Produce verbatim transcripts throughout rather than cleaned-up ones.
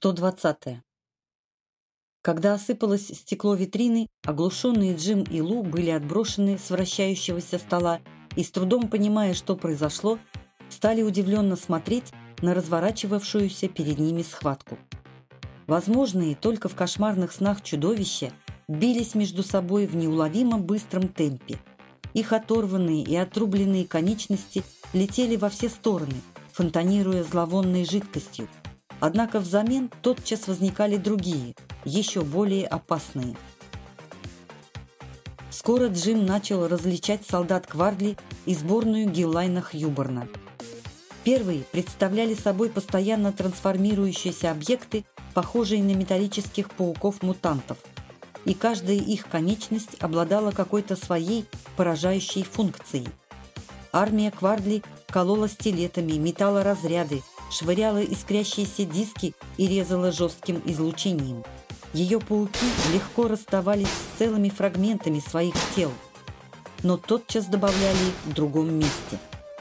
сто двадцатое. Когда осыпалось стекло витрины, оглушенные Джим и Лу были отброшены с вращающегося стола и, с трудом понимая, что произошло, стали удивленно смотреть на разворачивавшуюся перед ними схватку. Возможные только в кошмарных снах чудовища бились между собой в неуловимо быстром темпе. Их оторванные и отрубленные конечности летели во все стороны, фонтанируя зловонной жидкостью. Однако взамен тотчас возникали другие, еще более опасные. Скоро Джим начал различать солдат Квардли и сборную Гиллайна Хьюборна. Первые представляли собой постоянно трансформирующиеся объекты, похожие на металлических пауков-мутантов, и каждая их конечность обладала какой-то своей поражающей функцией. Армия Квардли колола стилетами, метала разряды, швыряла искрящиеся диски и резала жестким излучением. Ее пауки легко расставались с целыми фрагментами своих тел, но тотчас добавляли их в другом месте.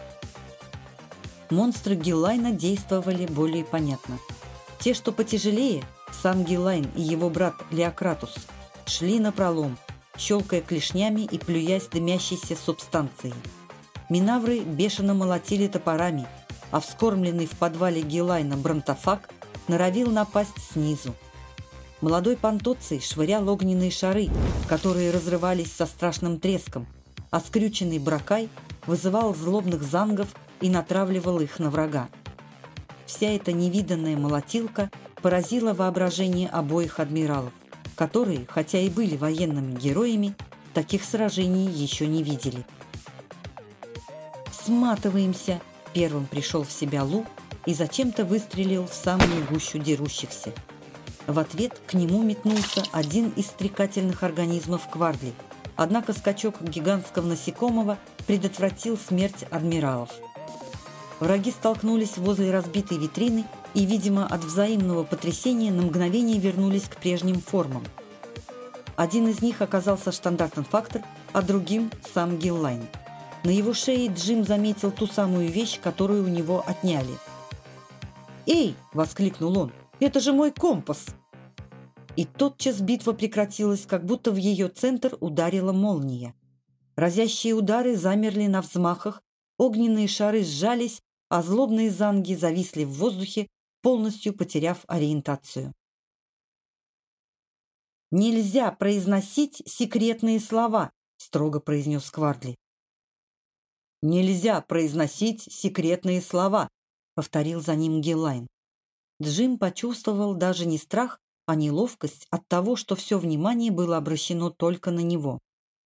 Монстры Гиллайна действовали более понятно. Те, что потяжелее, сам Гиллайн и его брат Леократус, шли напролом, щелкая клешнями и плюясь дымящейся субстанцией. Минавры бешено молотили топорами, а вскормленный в подвале Гиллайна Бронтофаг норовил напасть снизу. Молодой Пантоций швырял огненные шары, которые разрывались со страшным треском, а скрюченный Бракай вызывал злобных зангов и натравливал их на врага. Вся эта невиданная молотилка поразила воображение обоих адмиралов, которые, хотя и были военными героями, таких сражений еще не видели. «Сматываемся!» – первым пришел в себя Лу и зачем-то выстрелил в самую гущу дерущихся. В ответ к нему метнулся один из стрекательных организмов Квардли, однако скачок гигантского насекомого предотвратил смерть адмиралов. Враги столкнулись возле разбитой витрины и, видимо, от взаимного потрясения на мгновение вернулись к прежним формам. Один из них оказался штандартенфактор, а другим – сам Гиллайн. На его шее Джим заметил ту самую вещь, которую у него отняли. «Эй!» – воскликнул он. «Это же мой компас!» И тотчас битва прекратилась, как будто в ее центр ударила молния. Разящие удары замерли на взмахах, огненные шары сжались, а злобные занги зависли в воздухе, полностью потеряв ориентацию. «Нельзя произносить секретные слова», – строго произнес Квардли. «Нельзя произносить секретные слова», – повторил за ним Гиллайн. Джим почувствовал даже не страх, а неловкость от того, что все внимание было обращено только на него.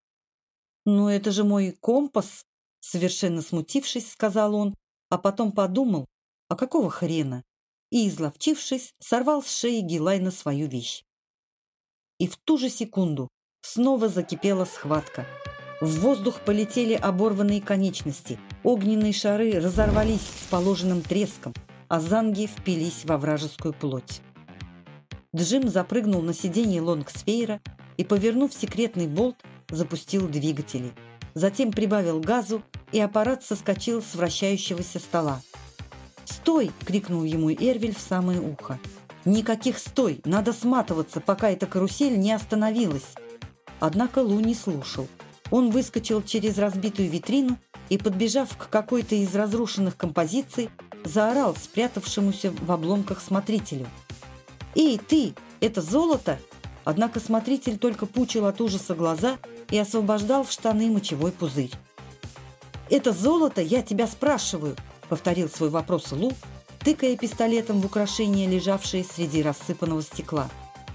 «Ну это же мой компас», – совершенно смутившись, сказал он, а потом подумал, а какого хрена, и, изловчившись, сорвал с шеи Гиллайна свою вещь. И в ту же секунду снова закипела схватка. В воздух полетели оборванные конечности, огненные шары разорвались с положенным треском, а занги впились во вражескую плоть. Джим запрыгнул на сиденье лонгсфейра и, повернув секретный болт, запустил двигатели. Затем прибавил газу, и аппарат соскочил с вращающегося стола. «Стой!» – крикнул ему Эрвиль в самое ухо. «Никаких стой! Надо сматываться, пока эта карусель не остановилась!» Однако Лу не слушал. Он выскочил через разбитую витрину и, подбежав к какой-то из разрушенных композиций, заорал спрятавшемуся в обломках смотрителю. «Эй, ты! Это золото!» Однако смотритель только пучил от ужаса глаза и освобождал в штаны мочевой пузырь. «Это золото, я тебя спрашиваю!» — повторил свой вопрос Лу, тыкая пистолетом в украшения, лежавшие среди рассыпанного стекла.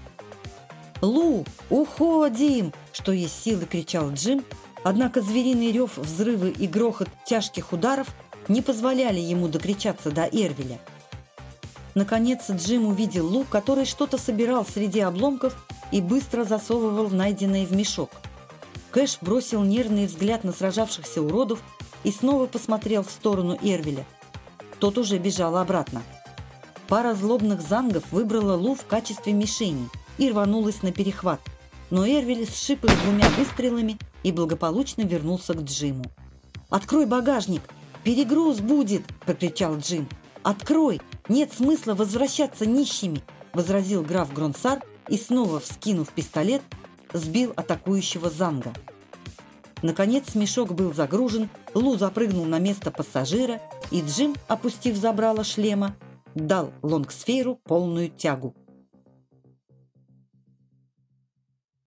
«Лу, уходим!» — что есть силы, кричал Джим, однако звериный рев, взрывы и грохот тяжких ударов не позволяли ему докричаться до Эрвиля. Наконец Джим увидел Лу, который что-то собирал среди обломков и быстро засовывал найденное в мешок. Кэш бросил нервный взгляд на сражавшихся уродов и снова посмотрел в сторону Эрвиля. Тот уже бежал обратно. Пара злобных зангов выбрала Лу в качестве мишени и рванулась на перехват, но Эрвиль сшиб их двумя выстрелами и благополучно вернулся к Джиму. «Открой багажник! Перегруз будет!» – прокричал Джим. «Открой! Нет смысла возвращаться нищими! возразил граф Гронсар и, снова вскинув пистолет, сбил атакующего Занга. Наконец мешок был загружен, Лу запрыгнул на место пассажира, и Джим, опустив забрало шлема, дал Лонгсфейру полную тягу.